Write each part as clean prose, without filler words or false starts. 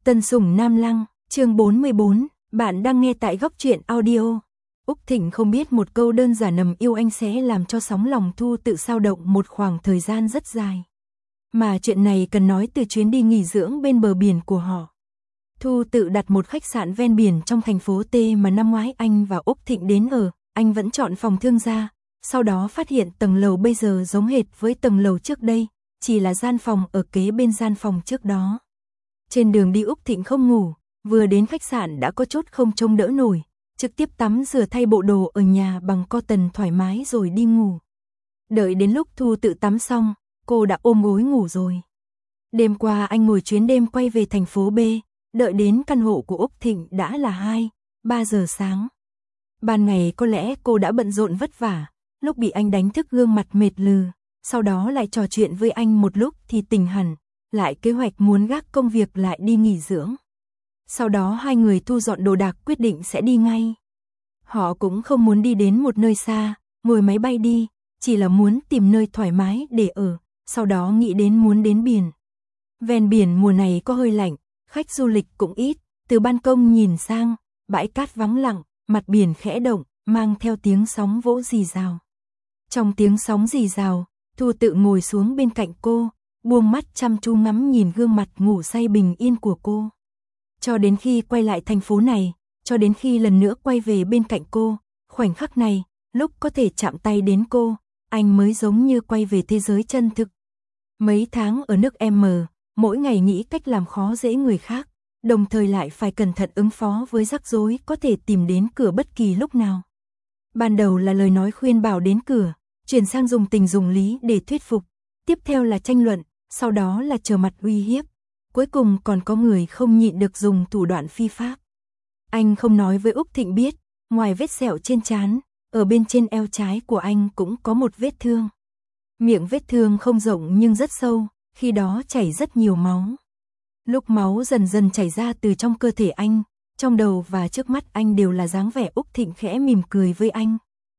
Tân Sủng Nam Lăng, chương 44, bạn đang nghe tại Góc Truyện Audio. Úc Thịnh không biết một câu đơn giản nầm yêu anh sẽ làm cho sóng lòng Thu Tự xao động một khoảng thời gian rất dài. Mà chuyện này cần nói từ chuyến đi nghỉ dưỡng bên bờ biển của họ. Thu Tự đặt một khách sạn ven biển trong thành phố T mà năm ngoái anh và Úc Thịnh đến ở, anh vẫn chọn phòng thương gia, sau đó phát hiện tầng lầu bây giờ giống hệt với tầng lầu trước đây, chỉ là gian phòng ở kế bên gian phòng trước đó. Trên đường đi Úc Thịnh không ngủ, vừa đến khách sạn đã có chút không trông đỡ nổi, trực tiếp tắm rửa thay bộ đồ ở nhà bằng cotton thoải mái rồi đi ngủ. Đợi đến lúc Thu Tự tắm xong, cô đã ôm gối ngủ rồi. Đêm qua anh ngồi chuyến đêm quay về thành phố B, đợi đến căn hộ của Úc Thịnh đã là 2-3 giờ sáng. Ban ngày có lẽ cô đã bận rộn vất vả, lúc bị anh đánh thức gương mặt mệt lừ, sau đó lại trò chuyện với anh một lúc thì tỉnh hẳn, lại kế hoạch muốn gác công việc lại đi nghỉ dưỡng. Sau đó hai người thu dọn đồ đạc quyết định sẽ đi ngay. Họ cũng không muốn đi đến một nơi xa, ngồi máy bay đi, chỉ là muốn tìm nơi thoải mái để ở, sau đó nghĩ đến muốn đến biển. Ven biển mùa này có hơi lạnh, khách du lịch cũng ít, từ ban công nhìn sang, bãi cát vắng lặng, mặt biển khẽ động, mang theo tiếng sóng vỗ rì rào. Trong tiếng sóng rì rào, Thu Tự ngồi xuống bên cạnh cô, buông mắt chăm chú ngắm nhìn gương mặt ngủ say bình yên của cô. Cho đến khi quay lại thành phố này, cho đến khi lần nữa quay về bên cạnh cô, khoảnh khắc này, lúc có thể chạm tay đến cô, anh mới giống như quay về thế giới chân thực. Mấy tháng ở nước M, mỗi ngày nghĩ cách làm khó dễ người khác, đồng thời lại phải cẩn thận ứng phó với rắc rối có thể tìm đến cửa bất kỳ lúc nào. Ban đầu là lời nói khuyên bảo đến cửa, chuyển sang dùng tình dùng lý để thuyết phục, tiếp theo là tranh luận, sau đó là trở mặt uy hiếp, cuối cùng còn có người không nhịn được dùng thủ đoạn phi pháp. Anh không nói với Úc Thịnh biết, ngoài vết sẹo trên trán, ở bên trên eo trái của anh cũng có một vết thương. Miệng vết thương không rộng nhưng rất sâu, khi đó chảy rất nhiều máu. Lúc máu dần dần chảy ra từ trong cơ thể anh, trong đầu và trước mắt anh đều là dáng vẻ Úc Thịnh khẽ mỉm cười với anh.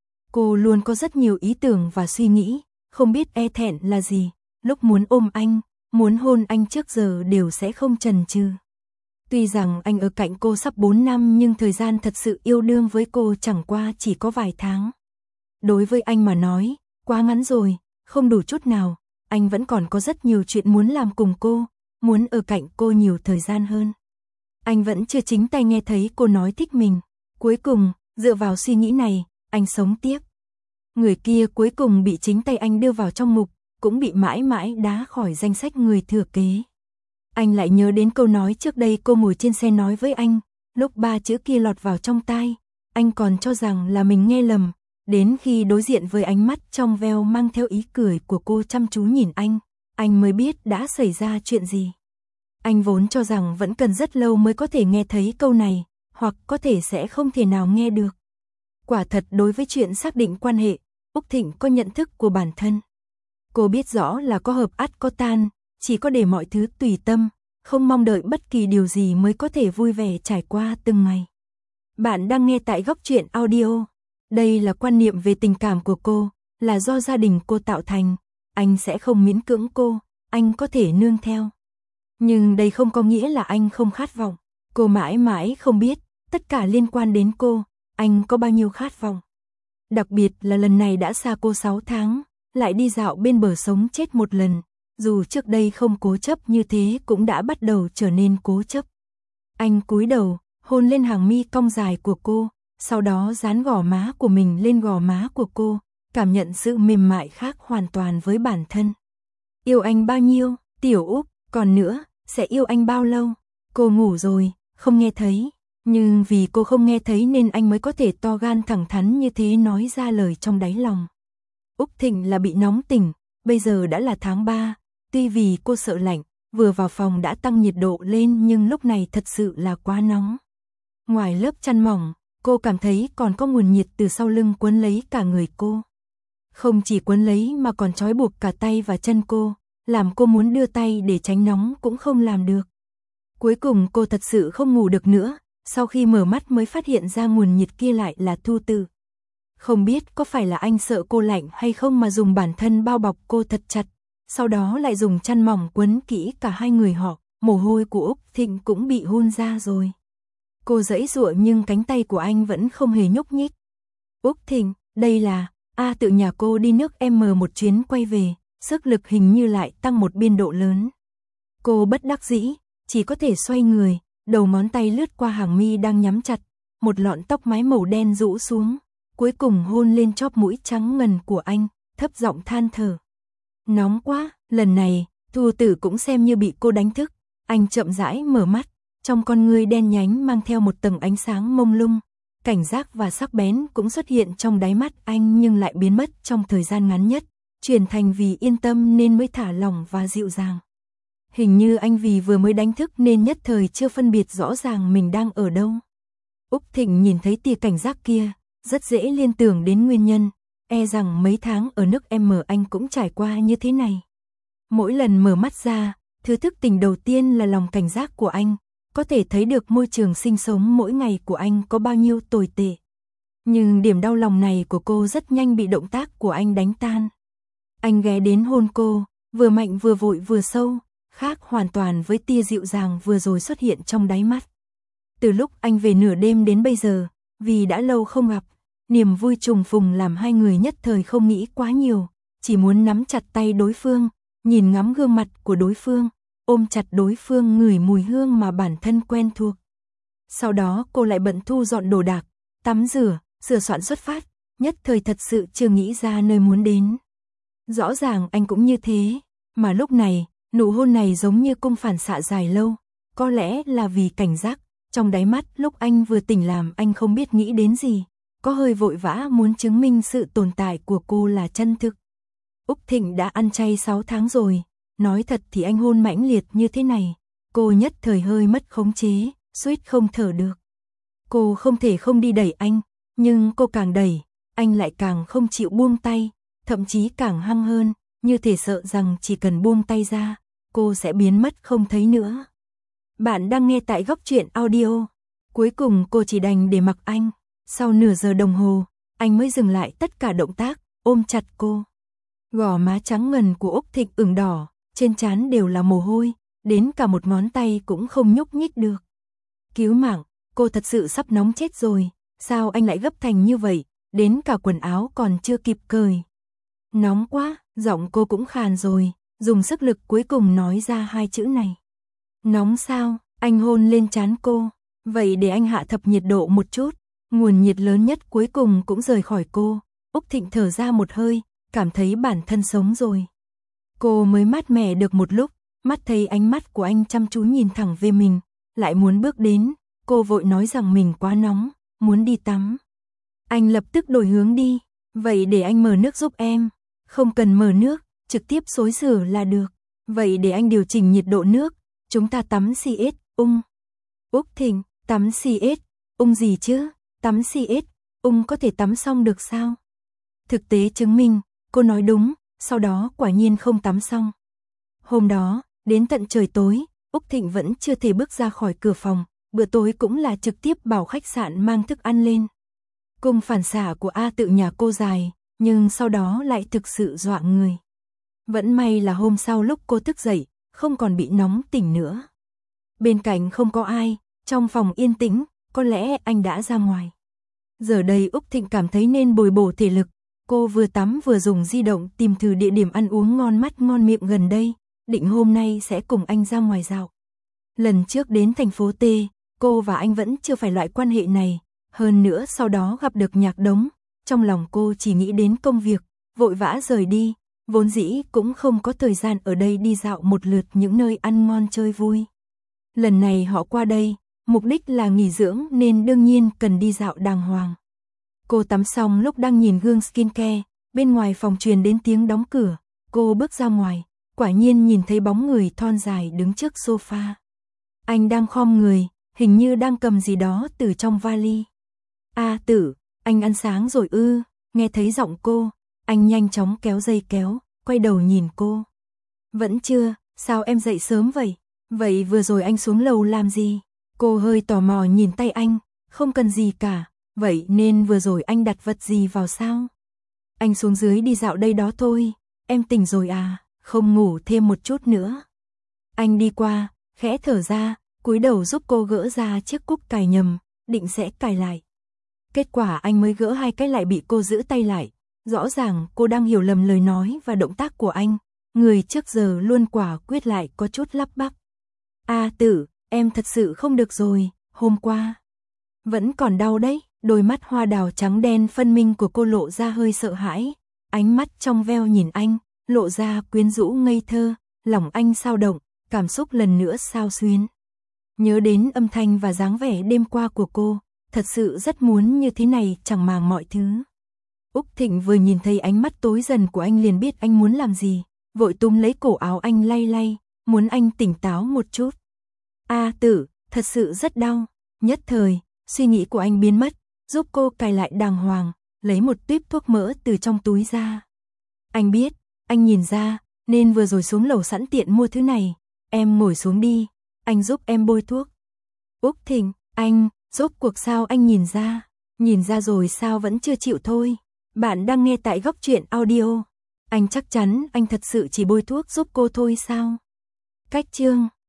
Cô luôn có rất nhiều ý tưởng và suy nghĩ, không biết e thẹn là gì, lúc muốn ôm anh, muốn hôn anh trước giờ đều sẽ không chần chừ. Tuy rằng anh ở cạnh cô sắp 4 năm nhưng thời gian thật sự yêu đương với cô chẳng qua chỉ có vài tháng. Đối với anh mà nói, quá ngắn rồi, không đủ chút nào, anh vẫn còn có rất nhiều chuyện muốn làm cùng cô, muốn ở cạnh cô nhiều thời gian hơn. Anh vẫn chưa chính tay nghe thấy cô nói thích mình. Cuối cùng, dựa vào suy nghĩ này, anh sống tiếp. Người kia cuối cùng bị chính tay anh đưa vào trong ngục, cũng bị mãi mãi đá khỏi danh sách người thừa kế. Anh lại nhớ đến câu nói trước đây cô ngồi trên xe nói với anh, lúc 3 chữ kia lọt vào trong tai, anh còn cho rằng là mình nghe lầm, đến khi đối diện với ánh mắt trong veo mang theo ý cười của cô chăm chú nhìn anh mới biết đã xảy ra chuyện gì. Anh vốn cho rằng vẫn cần rất lâu mới có thể nghe thấy câu này, hoặc có thể sẽ không thể nào nghe được. Quả thật đối với chuyện xác định quan hệ, Úc Thịnh có nhận thức của bản thân. Cô biết rõ là có hợp ắt có tan, chỉ có để mọi thứ tùy tâm, không mong đợi bất kỳ điều gì mới có thể vui vẻ trải qua từng ngày. Bạn đang nghe tại Góc Truyện Audio. Đây là quan niệm về tình cảm của cô, là do gia đình cô tạo thành. Anh sẽ không miễn cưỡng cô, anh có thể nương theo. Nhưng đây không có nghĩa là anh không khát vọng. Cô mãi mãi không biết, tất cả liên quan đến cô, anh có bao nhiêu khát vọng. Đặc biệt là lần này đã xa cô 6 tháng, lại đi dạo bên bờ sống chết một lần. Dù trước đây không cố chấp như thế cũng đã bắt đầu trở nên cố chấp. Anh cúi đầu, hôn lên hàng mi cong dài của cô, sau đó dán gò má của mình lên gò má của cô, cảm nhận sự mềm mại khác hoàn toàn với bản thân. Yêu anh bao nhiêu, Tiểu Úc, còn nữa, sẽ yêu anh bao lâu? Cô ngủ rồi, không nghe thấy. Nhưng vì cô không nghe thấy nên anh mới có thể to gan thẳng thắn như thế nói ra lời trong đáy lòng. Úc Thịnh là bị nóng tỉnh, bây giờ đã là tháng 3, tuy vì cô sợ lạnh, vừa vào phòng đã tăng nhiệt độ lên nhưng lúc này thật sự là quá nóng. Ngoài lớp chăn mỏng, cô cảm thấy còn có nguồn nhiệt từ sau lưng quấn lấy cả người cô. Không chỉ quấn lấy mà còn trói buộc cả tay và chân cô, làm cô muốn đưa tay để tránh nóng cũng không làm được. Cuối cùng cô thật sự không ngủ được nữa, sau khi mở mắt mới phát hiện ra nguồn nhiệt kia lại là Thu Tự. Không biết có phải là anh sợ cô lạnh hay không mà dùng bản thân bao bọc cô thật chặt, sau đó lại dùng chăn mỏng quấn kỹ cả hai người họ, mồ hôi của Úc Thịnh cũng bị hun ra rồi. Cô giãy giụa nhưng cánh tay của anh vẫn không hề nhúc nhích. Úc Thịnh, đây là, tự nhà cô đi nước M một chuyến quay về, sức lực hình như lại tăng một biên độ lớn. Cô bất đắc dĩ, chỉ có thể xoay người, đầu ngón tay lướt qua hàng mi đang nhắm chặt, một lọn tóc mái màu đen rũ xuống, cuối cùng hôn lên chóp mũi trắng ngần của anh, thấp giọng than thở. Nóng quá, lần này, Thu Tử cũng xem như bị cô đánh thức, anh chậm rãi mở mắt, trong con ngươi đen nhánh mang theo một tầng ánh sáng mông lung, cảnh giác và sắc bén cũng xuất hiện trong đáy mắt anh nhưng lại biến mất trong thời gian ngắn nhất, chuyển thành vì yên tâm nên mới thả lỏng và dịu dàng. Hình như anh vì vừa mới đánh thức nên nhất thời chưa phân biệt rõ ràng mình đang ở đâu. Úc Thịnh nhìn thấy tia cảnh giác kia, rất dễ liên tưởng đến nguyên nhân, rằng mấy tháng ở nước M anh cũng trải qua như thế này. Mỗi lần mở mắt ra, thứ thức tỉnh đầu tiên là lòng cảnh giác của anh, có thể thấy được môi trường sinh sống mỗi ngày của anh có bao nhiêu tồi tệ. Nhưng điểm đau lòng này của cô rất nhanh bị động tác của anh đánh tan. Anh ghé đến hôn cô, vừa mạnh vừa vội vừa sâu, khác hoàn toàn với tia dịu dàng vừa rồi xuất hiện trong đáy mắt. Từ lúc anh về nửa đêm đến bây giờ, vì đã lâu không gặp, niềm vui trùng phùng làm hai người nhất thời không nghĩ quá nhiều, chỉ muốn nắm chặt tay đối phương, nhìn ngắm gương mặt của đối phương, ôm chặt đối phương ngửi mùi hương mà bản thân quen thuộc. Sau đó cô lại bận thu dọn đồ đạc, tắm rửa, sửa soạn xuất phát, nhất thời thật sự chưa nghĩ ra nơi muốn đến. Rõ ràng anh cũng như thế, mà lúc này, nụ hôn này giống như cung phản xạ dài lâu, có lẽ là vì cảnh giác, trong đáy mắt lúc anh vừa tỉnh làm anh không biết nghĩ đến gì, có hơi vội vã muốn chứng minh sự tồn tại của cô là chân thực. Úc Thịnh đã ăn chay 6 tháng rồi, nói thật thì anh hôn mãnh liệt như thế này, cô nhất thời hơi mất khống chế, suýt không thở được. Cô không thể không đi đẩy anh, nhưng cô càng đẩy, anh lại càng không chịu buông tay, thậm chí càng hăng hơn, như thể sợ rằng chỉ cần buông tay ra, cô sẽ biến mất không thấy nữa. Bạn đang nghe tại Góc Truyện Audio. Cuối cùng cô chỉ đành để mặc anh, sau nửa giờ đồng hồ, anh mới dừng lại tất cả động tác, ôm chặt cô. Gò má trắng ngần của Úc Thịnh ửng đỏ, trên trán đều là mồ hôi, đến cả một ngón tay cũng không nhúc nhích được. Cứu mạng, cô thật sự sắp nóng chết rồi, sao anh lại gấp thành như vậy, đến cả quần áo còn chưa kịp cởi. Nóng quá, giọng cô cũng khàn rồi, dùng sức lực cuối cùng nói ra hai chữ này. Nóng sao, anh hôn lên trán cô, vậy để anh hạ thấp nhiệt độ một chút, nguồn nhiệt lớn nhất cuối cùng cũng rời khỏi cô. Úc Thịnh thở ra một hơi, cảm thấy bản thân sống rồi. Cô mới mát mẻ được một lúc, mắt thấy ánh mắt của anh chăm chú nhìn thẳng về mình, lại muốn bước đến, cô vội nói rằng mình quá nóng, muốn đi tắm. Anh lập tức đổi hướng đi, vậy để anh mở nước giúp em, không cần mở nước, trực tiếp xối rửa là được, vậy để anh điều chỉnh nhiệt độ nước, chúng ta tắm CS, Úc Thịnh, tắm CS, gì chứ, tắm CS, có thể tắm xong được sao? Thực tế chứng minh, cô nói đúng, sau đó quả nhiên không tắm xong. Hôm đó, đến tận trời tối, Úc Thịnh vẫn chưa thể bước ra khỏi cửa phòng, bữa tối cũng là trực tiếp bảo khách sạn mang thức ăn lên. Cung phản xạ của tự nhà cô dài, nhưng sau đó lại thực sự dọa người. Vẫn may là hôm sau lúc cô thức dậy, không còn bị nóng tỉnh nữa. Bên cạnh không có ai, trong phòng yên tĩnh, có lẽ anh đã ra ngoài. Giờ đây Úc Thịnh cảm thấy nên bồi bổ thể lực, cô vừa tắm vừa dùng di động tìm thử địa điểm ăn uống ngon mắt ngon miệng gần đây, định hôm nay sẽ cùng anh ra ngoài dạo. Lần trước đến thành phố T, cô và anh vẫn chưa phải loại quan hệ này, hơn nữa sau đó gặp được Nhạc Đống, trong lòng cô chỉ nghĩ đến công việc, vội vã rời đi, vốn dĩ cũng không có thời gian ở đây đi dạo một lượt những nơi ăn ngon chơi vui. Lần này họ qua đây, mục đích là nghỉ dưỡng nên đương nhiên cần đi dạo đàng hoàng. Cô tắm xong lúc đang nhìn gương skincare, bên ngoài phòng truyền đến tiếng đóng cửa, cô bước ra ngoài, quả nhiên nhìn thấy bóng người thon dài đứng trước sofa. Anh đang khom người, hình như đang cầm gì đó từ trong vali. Tử, anh ăn sáng rồi ư? Nghe thấy giọng cô, anh nhanh chóng kéo dây kéo, quay đầu nhìn cô. Vẫn chưa, sao em dậy sớm vậy? Vậy vừa rồi anh xuống lầu làm gì? Cô hơi tò mò nhìn tay anh, không cần gì cả, vậy nên vừa rồi anh đặt vật gì vào sao? Anh xuống dưới đi dạo đây đó thôi, em tỉnh rồi à, không ngủ thêm một chút nữa. Anh đi qua, khẽ thở ra, cúi đầu giúp cô gỡ ra chiếc cúc cài nhầm, định sẽ cài lại. Kết quả anh mới gỡ 2 cái lại bị cô giữ tay lại. Rõ ràng cô đang hiểu lầm lời nói và động tác của anh. Người trước giờ luôn quả quyết lại có chút lắp bắp. Tử, em thật sự không được rồi, hôm qua. Vẫn còn đau đấy, đôi mắt hoa đào trắng đen phân minh của cô lộ ra hơi sợ hãi. Ánh mắt trong veo nhìn anh, lộ ra quyến rũ ngây thơ, lòng anh xao động, cảm xúc lần nữa xao xuyến. Nhớ đến âm thanh và dáng vẻ đêm qua của cô, thật sự rất muốn như thế này chẳng màng mọi thứ. Úc Thịnh vừa nhìn thấy ánh mắt tối dần của anh liền biết anh muốn làm gì, vội túm lấy cổ áo anh lay lay, muốn anh tỉnh táo một chút. Tử, thật sự rất đau. Nhất thời, suy nghĩ của anh biến mất, giúp cô cài lại đàng hoàng, lấy một tuýp thuốc mỡ từ trong túi ra. Anh biết, anh nhìn ra, nên vừa rồi xuống lầu sẵn tiện mua thứ này. Em ngồi xuống đi, anh giúp em bôi thuốc. Úc Thịnh, anh, rốt cuộc sao anh nhìn ra? Nhìn ra rồi sao vẫn chưa chịu thôi? Bạn đang nghe tại Góc Truyện Audio. Anh chắc chắn anh thật sự chỉ bôi thuốc giúp cô thôi sao? Cách chương